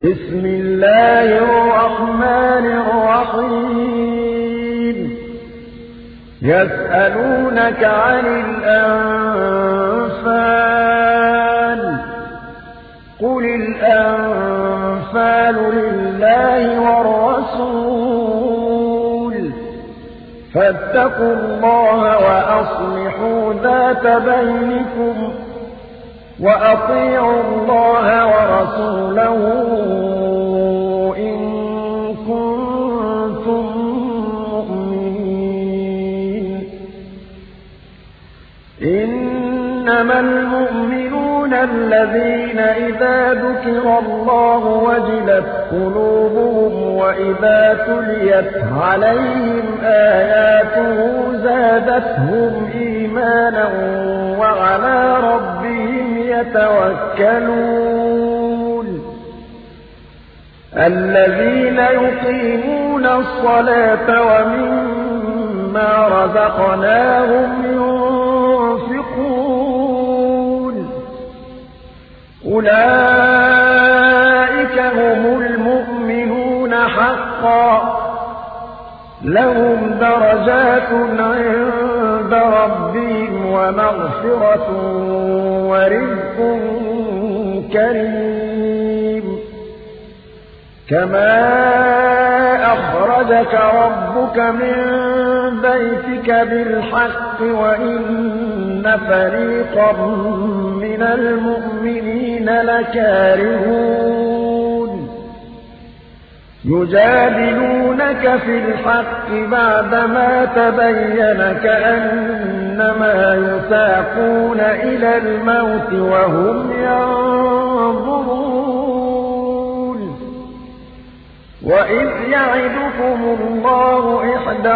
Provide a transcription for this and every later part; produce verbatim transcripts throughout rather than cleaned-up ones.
بسم الله الرحمن الرحيم يسألونك عن الأنفال قل الأنفال لله والرسول فاتقوا الله وأصلحوا ذات بينكم وأطيعوا الله ورسوله إن كنتم مؤمنين إنما المؤمنون الذين إذا ذكر الله وجلت قلوبهم وإذا تليت عليهم آياته زادتهم إيمانا وعلى ربهم يتوكلون الذين يقيمون الصلاة ومما رزقناهم ينفقون أولئك هم المؤمنون حقا لهم درجات عند ربهم ومغفرة ورزق كريم كما أخرجك ربك من بيتك بالحق وإن فريقا من المؤمنين لكارهون يجادلونك في الحق بعدما تبين كأنما يساقون إلى الموت وهم ينظرون وإذ يعدكم الله إحدى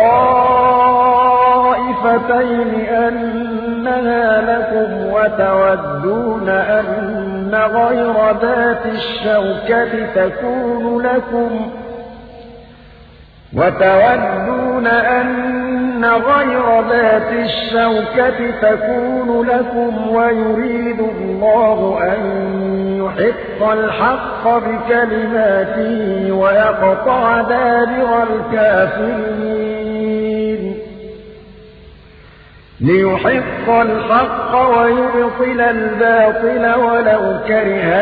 الطائفتين أنها لكم وتودون أن غير ذات الشوكة تكون لكم وتودون أن غير ذات الشوكة تكون لكم ويريد الله أن يحق الحق بكلماته ويقطع دابر الكافرين ليحق الحق ويبطل الباطل ولو كره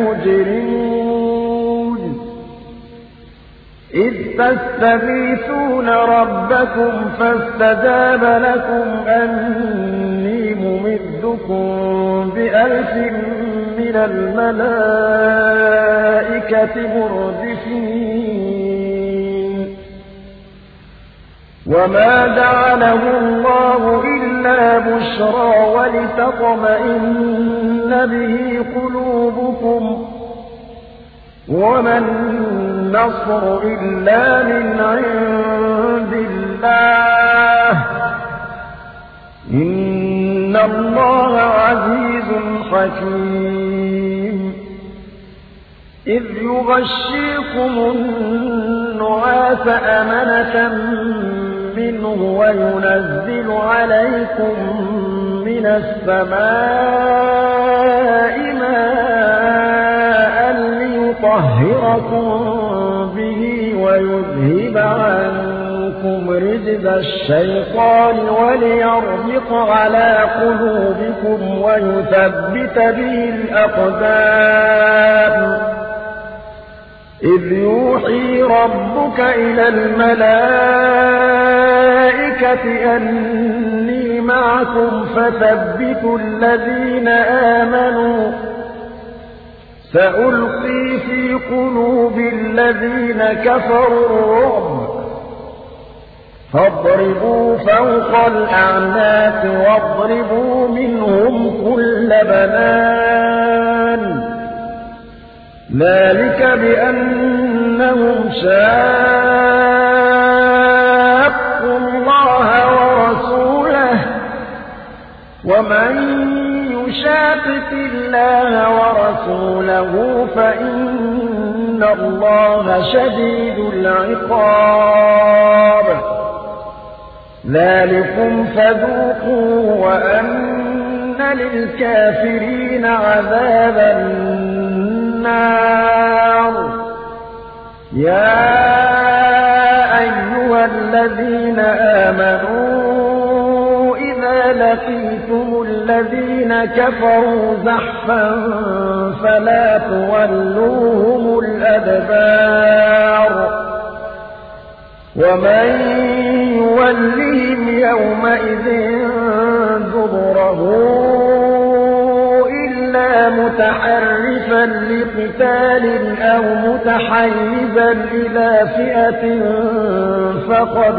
المجرمون إذ تستغيثون ربكم فاستجاب لكم أني ممدكم بألف من الملائكة مردفين وما جعله الله إلا بشرى ولتطمئن به قلوبكم وما النصر إلا من عند الله إن الله عزيز حكيم إذ يغشيكم النعاس أمنة منه وينزل عليكم من السماء ماء ليطهركم به ويذهب عنكم رجز الشيطان وليربط على قلوبكم ويثبت به الأقدام إذ يوحي ربك إلى الملائكة أني معكم فثبتوا الذين آمنوا سألقي في قلوب الذين كفروا الرعب فاضربوا فوق الأعناق واضربوا منهم كل بنان ذلك بأنهم شاقوا الله ورسوله ومن يشاقق الله ورسوله فإن الله شديد العقاب ذلكم فذوقوا وأن للكافرين عذاب النار يا أيها الذين آمنوا إذا لقيتم الذين كفروا زحفا فلا تولوهم الأدبار ومن يولهم يومئذ دبره إلا متحرفا لقتال أو متحيزا إلى فئة فقد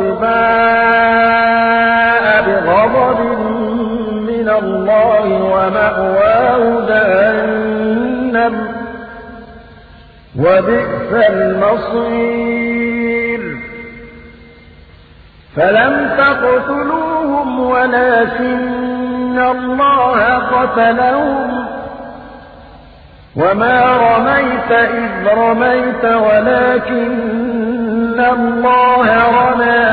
باء بغضب من الله ومأواه جهنم وبئس المصير فلم تقتلوهم ولكن الله قتلهم وما رميت إذ رميت ولكن الله رمى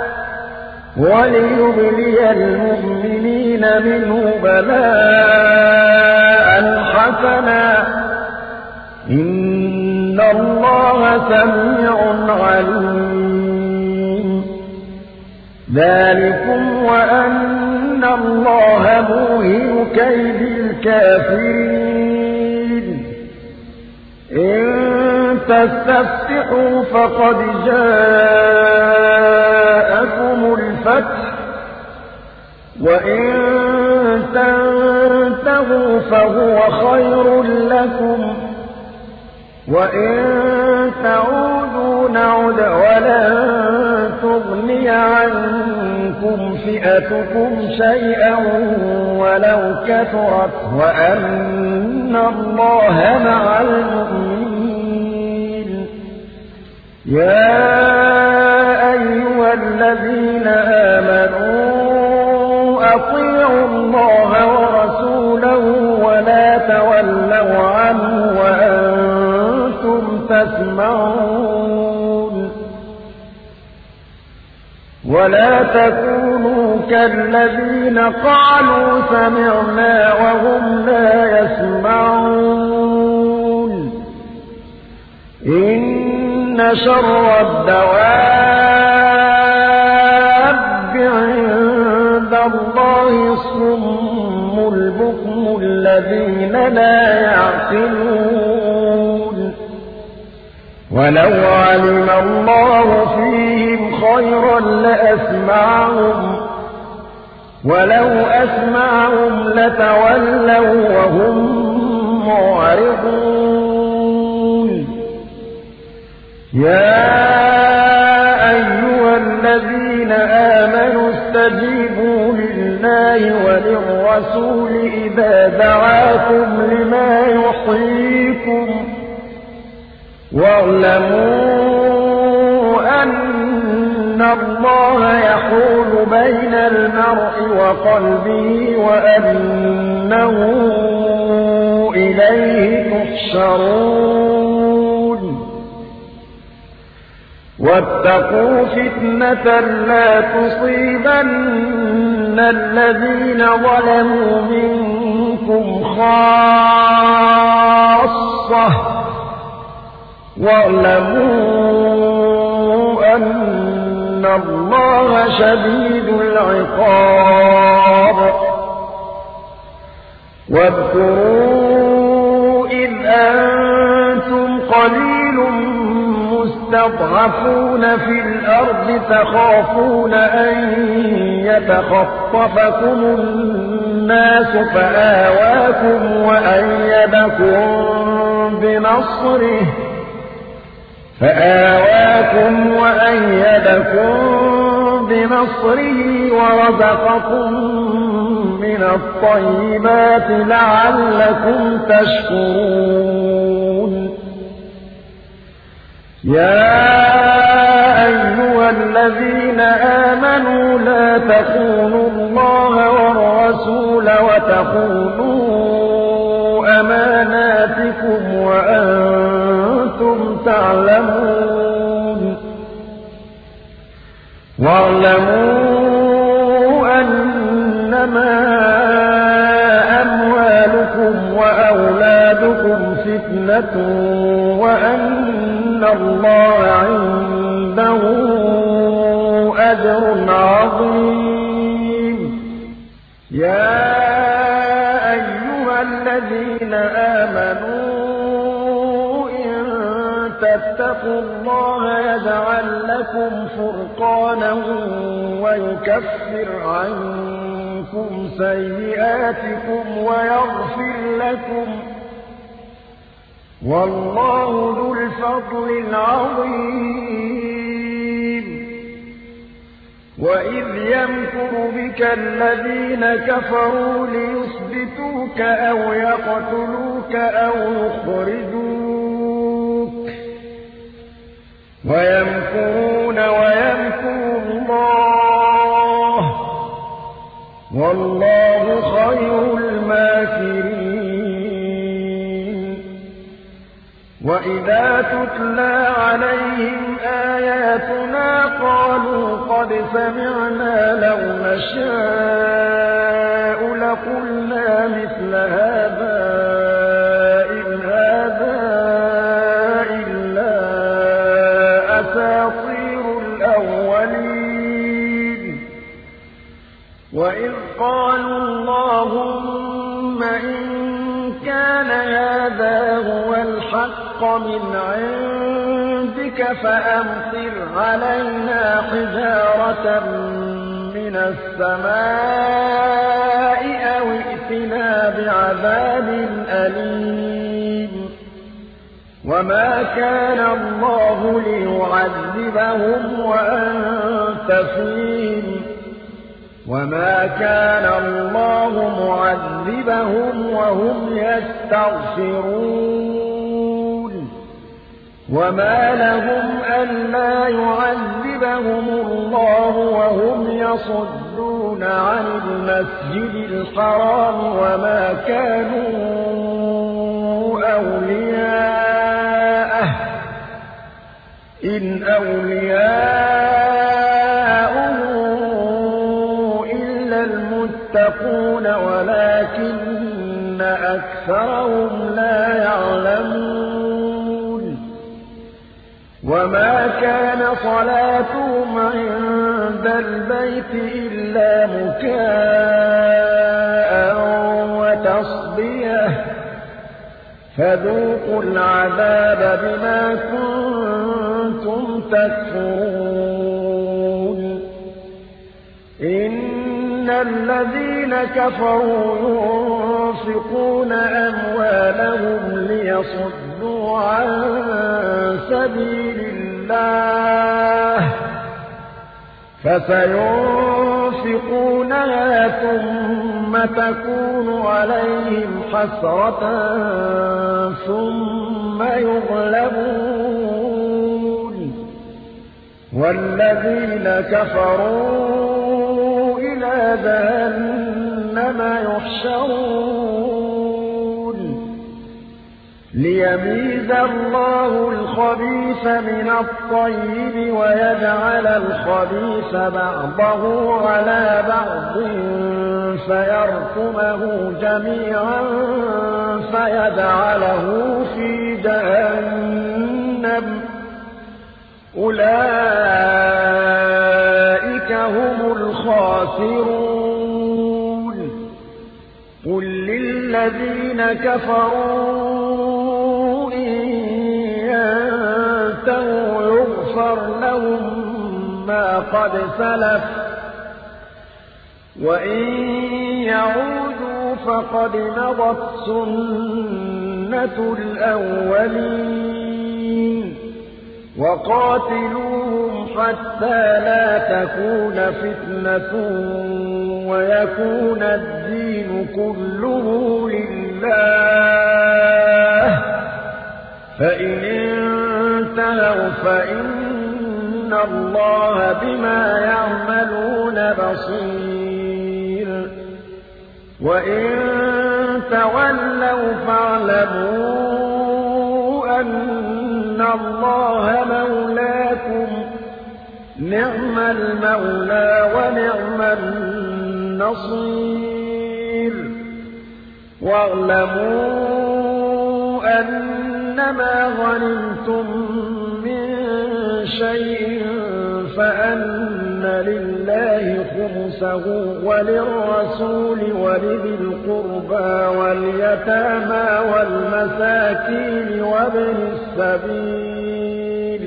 وليبلي المؤمنين منه بلاء حسنا إن الله سميع عليم ذلكم وأن الله موهن كيد الكافرين إن تستفتحوا فقد جاءكم الفتح وإن تنتهوا فهو خير لكم وإن تعودوا نعد ولن تغني عنكم فئتكم شيئا ولو كثرت وأن الله مع المؤمنين يا أيها الذين آمنوا أطيعوا الله ورسوله ولا تولوا عنه وأنتم تسمعون ولا تكونوا كالذين قالوا سمعنا وهم لا يسمعون إن شر الدواب عند الله الصم البكم الذين لا يعقلون ولو علم الله فيهم خيرا لأسمعهم ولو أسمعهم لتولوا وهم معرضون يا أيها الذين آمنوا استجيبوا لله وللرسول إذا دعاكم لما يحييكم واعلموا أن الله يحول بين المرء وقلبه وأنه إليه تحشرون واتقوا فتنة لا تصيبن الذين ظلموا منكم خاصة واعلموا أن الله شديد العقاب واذكروا إذ أنتم قليل مستضعفون في الأرض تخافون أن يتخطفكم الناس فآواكم وأيدكم بنصره فآواكم وأيدكم بنصره ورزقكم من الطيبات لعلكم تشكرون يا أيها الذين آمنوا لا تخونوا الله والرسول وتخونوا أماناتكم وأنتم تعلمون واعلموا أنما أموالكم وأولادكم فتنة وأن الله عنده أجر عظيم. يا أيها الذين آمنوا إن تتقوا الله يجعل لكم فرقانا ويكفر عنكم سيئاتكم ويغفر لكم والله ذو الفضل العظيم. وإذ يمكر بك الذين كفروا ليثبتوك أو يقتلوك أو يخرجوك ويمكرون ويمكر الله والله خير الماكرين. وإذا تتلى عليهم آياتنا قالوا قد سمعنا لو نشاء لقلنا مثل هذا إن هذا إلا أساطير الأولين. وإذ قالوا اللهم إن كان هذا هو الحق من عندك فأمطر علينا حجارة من السماء أو ائتنا بعذاب أليم. وما كان الله ليعذبهم وأنت فيهم وما كان الله معذبهم وهم يستغفرون. وما لهم ألا يعذبهم الله وهم يصدون عن المسجد الحرام وما كانوا أولياءه إن أولياءه إلا المتقون ولكن أكثرهم لا يعلمون. وما كان صلاتهم عند البيت إلا مكاء وتصديه فذوقوا العذاب بما كنتم تكفرون. إن الذين كفروا ينفقون أموالهم ليصدوا عن سبيل الله فسينفقونها ثم تكون عليهم حسرة ثم يغلبون والذين كفروا إلى جهنم يحشرون. ليميز الله الخبيث من الطيب ويجعل الخبيث بعضه على بعض فيركمه جميعا فيجعله في جهنم أولئك هم الخاسرون. قل للذين كفروا إن ينتهوا يغفر لهم ما قد سلف وإن يعودوا فقد مضت سنة الأولين. وقاتلوهم حتى لا تكون فتنة ويكون الدين كله لله فإن انتهوا فإن الله بما يعملون بصير. وإن تولوا فاعلموا أن الله مولاكم نعم المولى ونعم النصير. واعلموا أنما غنمتم فلله خمسه وللرسول ولذي القربى واليتامى والمساكين وابن السبيل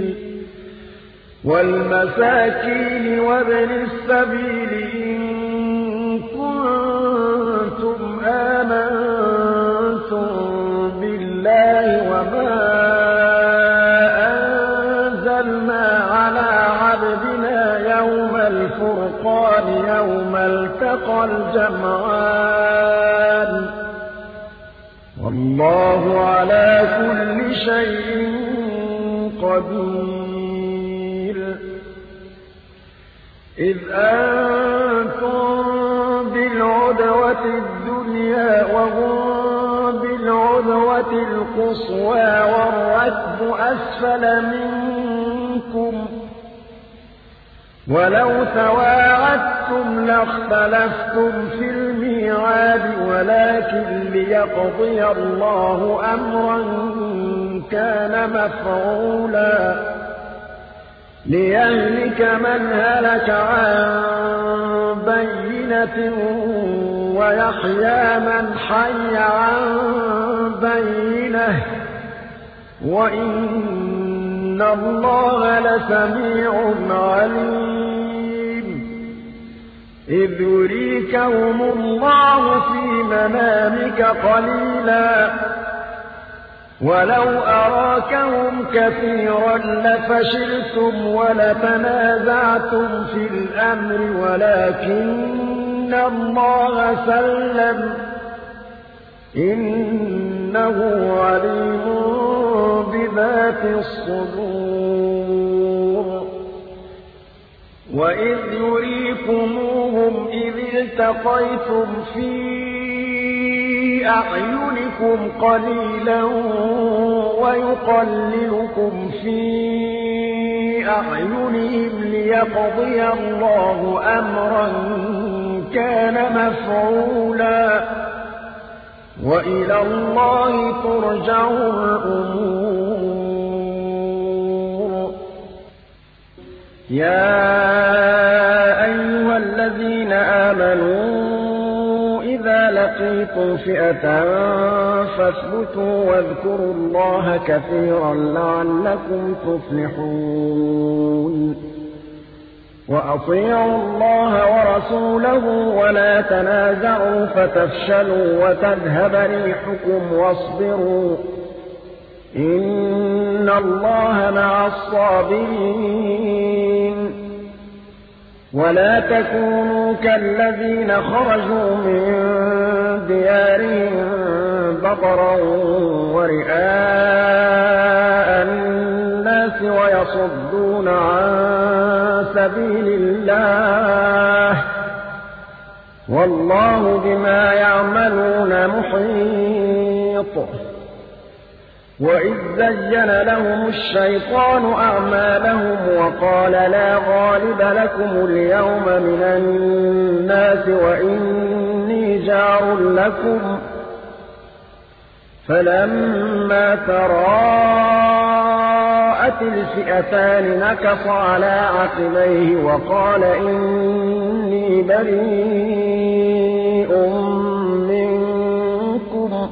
والمساكين وابن السبيل إن كنتم آمنتم بالله وما أنزلنا على عبدنا يوم الفرقان يوم التقى الجمعان والله على كل شيء قدير إذ أنتم بالعدوة الدنيا وهم بالعدوة القصوى والركب أسفل منكم ولو تواعدتم لاختلفتم في الميعاد ولكن ليقضي الله أمرا كان مفعولا ليهلك من هلك عن بينة ويحيى من حي عن بينة وإن الله لسميع عليم إذ يريكهم الله في منامك قليلا ولو أراكهم كثيرا لفشلتم ولتنازعتم في الأمر ولكن الله سلم إنه عليم بذات الصدور وإذ يريكموهم إذ التقيتم في أعينكم قليلا ويقللكم في أعينهم ليقضي الله أمرا كان مفعولا وإلى الله ترجع الأمور يا أيها الذين آمنوا إذا لقيتم فئة فاثبتوا واذكروا الله كثيرا لعلكم تفلحون وأطيعوا الله ورسوله ولا تنازعوا فتفشلوا وتذهب ريحكم واصبروا إن الله مع الصابرين ولا تكونوا كالذين خرجوا من ديارهم بطرا ورئاء الناس ويصدون عن سبيل الله والله بما يعملون محيط وإذ زين لهم الشيطان أعمالهم وقال لا غالب لكم اليوم من الناس وإني جار لكم فلما تراءت الفئتان نكص على عقبيه وقال إني بريء منكم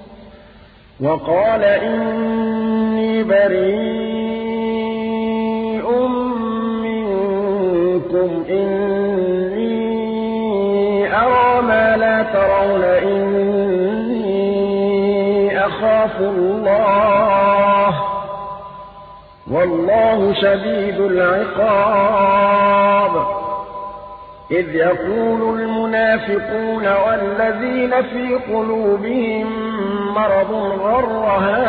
وقال إني بريء منكم إني أرى ما لا ترون إني أخاف الله والله شديد العقاب إذ يقول المنافقون والذين في قلوبهم مرض غر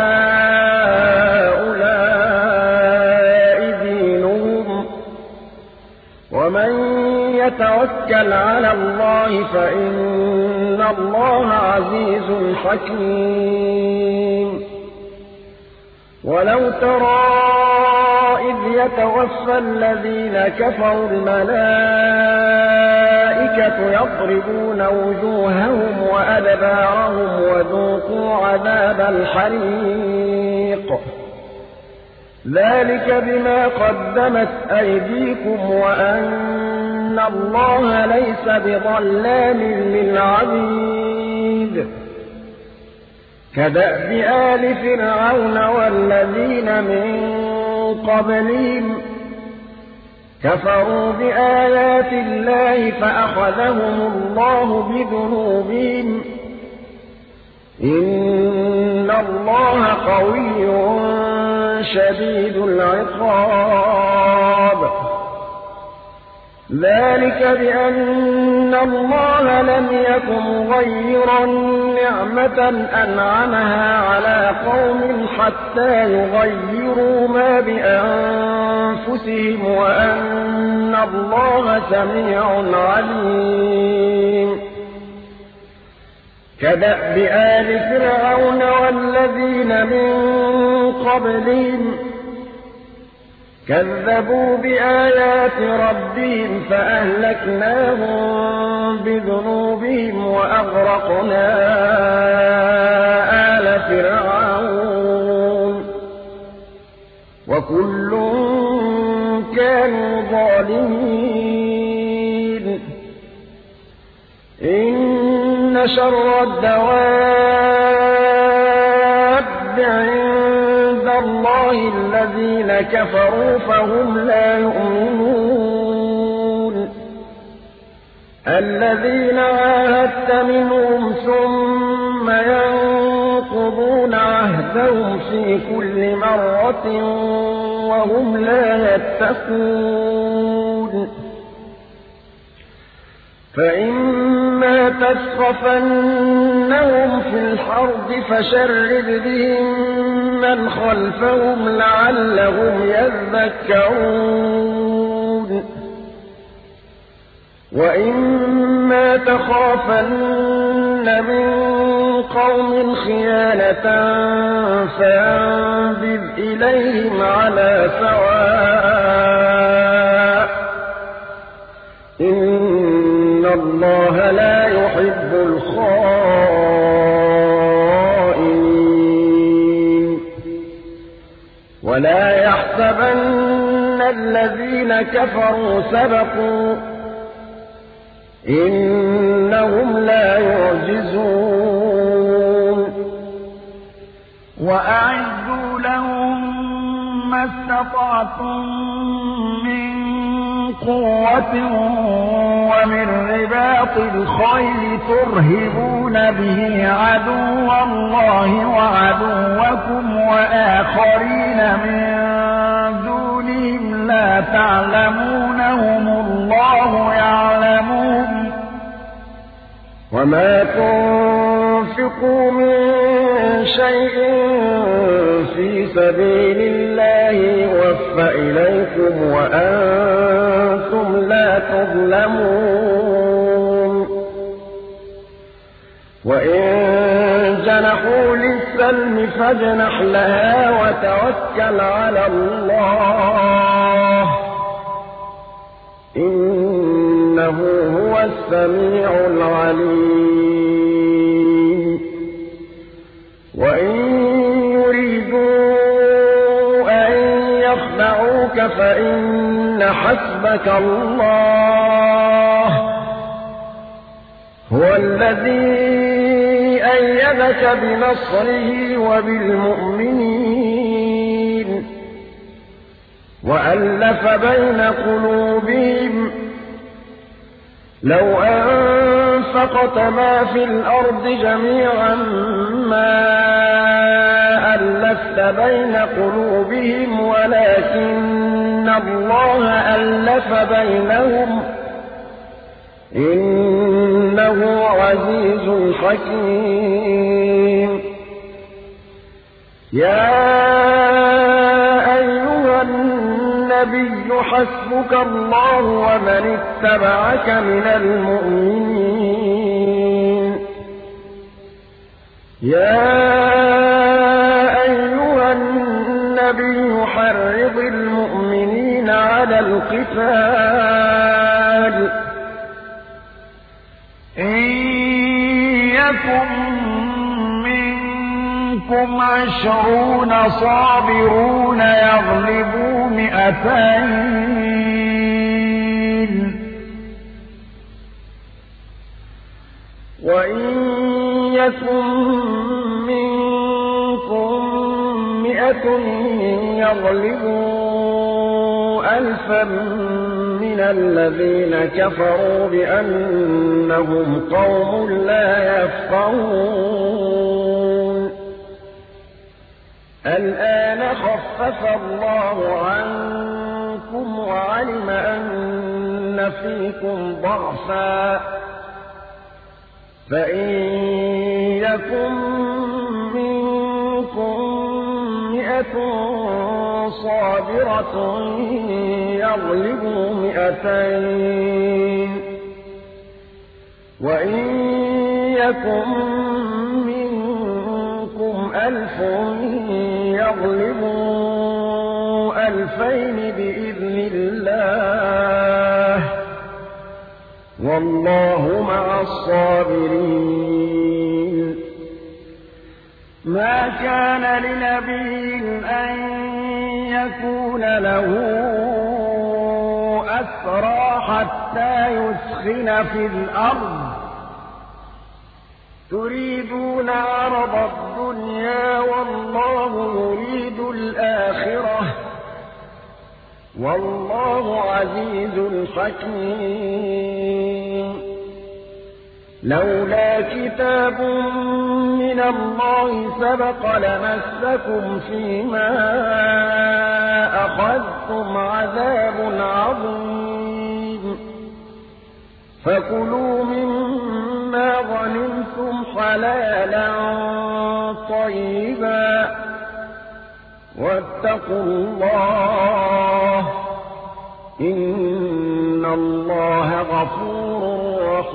هؤلاء دينهم ومن يتوكل على الله فإن الله عزيز حكيم ولو ترى إذ يتوفى الذين كفروا الملائكة يضربون وجوههم وأدبارهم وذوقوا عذاب الحريق ذلك بما قدمت أيديكم وأن أن الله ليس بظلام للعبيد كدأب آل فرعون والذين من قبلهم كفروا بآيات الله فأخذهم الله بذنوبهم إن الله قوي شديد العقاب ذلك بأن الله لم يكن مغيرا نعمة أنعمها على قوم حتى يغيروا ما بأنفسهم وأن الله سميع عليم كدأب آل فرعون والذين من قبلهم كذبوا بآيات ربهم فأهلكناهم بذنوبهم وأغرقنا آل فرعون وكل كانوا ظالمين إن شر الدواب عند الله الذين كفروا فهم لا يؤمنون الذين عاهدت منهم ثم ينقضون عهدهم في كل مرة وهم لا يتقون فإما تثقفنهم في الحرب فشرد بهم من خلفهم لعلهم يذكرون وإما تخافن من قوم خيانة فانبذ إليهم على سواء إن الله لا يحب الخائنين ولا يحسبن الذين كفروا سبقوا إنهم لا يعجزون وأعدوا لهم ما استطعتم من قوة ومن رباط الخيل ترهبون به عدو الله وعدوكم وآخرين من دونهم لا تعلمونهم الله يعلمون وما تنفقوا من شيء في سبيل الله يوفى إليكم وأنتم لا تظلمون وإن جنحوا للسلم فاجنح لها وتوكل على الله إنه هو السميع العليم وإن يريدوا أن يخدعوك فإن حسبك الله هو الذي أيدك بنصره وبالمؤمنين وألف بين قلوبهم لو أنفقت ما في الأرض جميعا ما ألفت بين قلوبهم ولكن الله ألف بينهم إنه عزيز حكيم يا أيها النبي حسبك الله ومن اتبعك من المؤمنين يا أيها النبي حرض المؤمنين على القتال إن يكن منكم عشرون صابرون يغلبوا مئتين يغلبوا ألفا من الذين كفروا بأنهم قوم لا يفقهون الآن خفف الله عنكم وعلم أن فيكم ضعفا فإن يكن منكم مئة صابرة يغلبوا مئتين وإن يكن منكم ألف يغلبوا ألفين بإذن الله والله مع الصابرين ما كان لنبي أن يكون له أسرى حتى يسخن في الأرض تريدون عرض الدنيا والله يريد الآخرة والله عزيز حكيم لولا كتاب من الله سبق لمسكم فيما أخذتم عذاب عظيم فكلوا مما غنمتم حلالا طيبا واتقوا الله إن الله غفور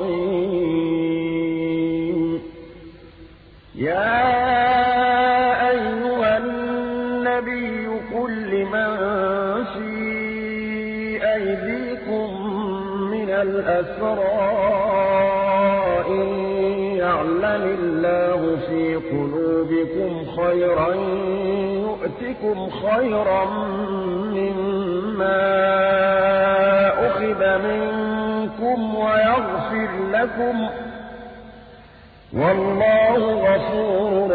رحيم يا أيها النبي قل لمن في أيديكم من الأسرى إن يعلم الله في قلوبكم خيرا يؤتكم خيرا مما أخذ منكم ويغفر لكم والله غفور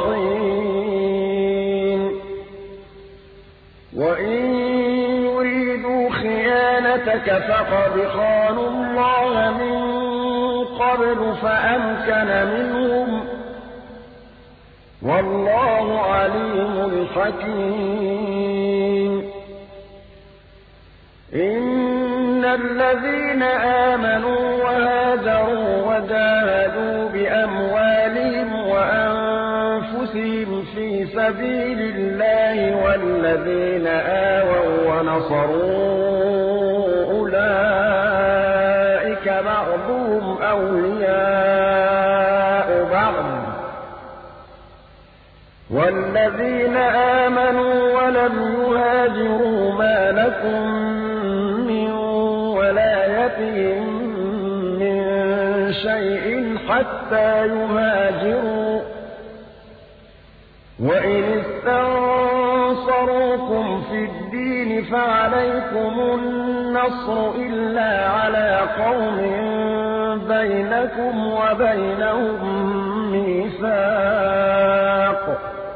رحيم وإن يريدوا خيانتك فقد خانوا الله من قبل فأمكن منهم والله عليم حكيم إن الذين آمنوا وهاجروا وجاهدوا بأموالهم وأنفسهم في سبيل الله والذين آووا ونصروا أولئك بعضهم أولياء بعض والذين آمنوا ولم يهاجروا ما لكم من ولايتهم من شيء حتى يهاجروا وإن استنصروكم في الدين فعليكم النصر إلا على قوم بينكم وبينهم ميثاق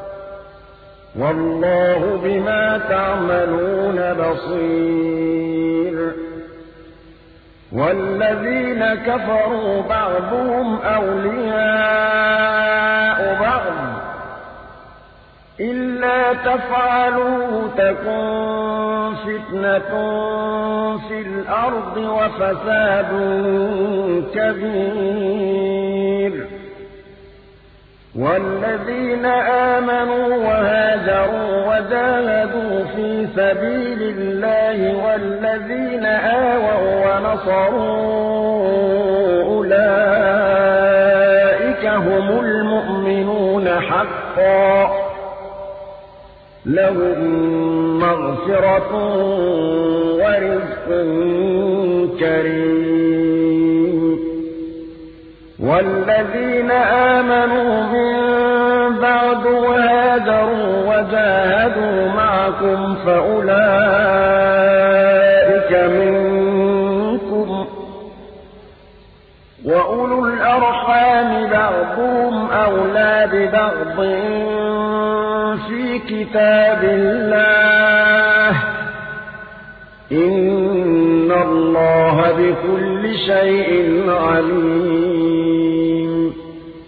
والله بما تعملون بصير والذين كفروا بعضهم أولياء بعض إلا تفعلوه تكن فتنة في الأرض وفساد كبير والذين آمنوا وهاجروا وجاهدوا في سبيل الله والذين آووا ونصروا أولئك هم المؤمنون حقا لهم مغفرة ورزق كريم والذين آمنوا من بعد وهاجروا وجاهدوا معكم فأولئك منكم وأولو الأرحام بعضهم أولى ببعض في كتاب الله إن الله بكل شيء عليم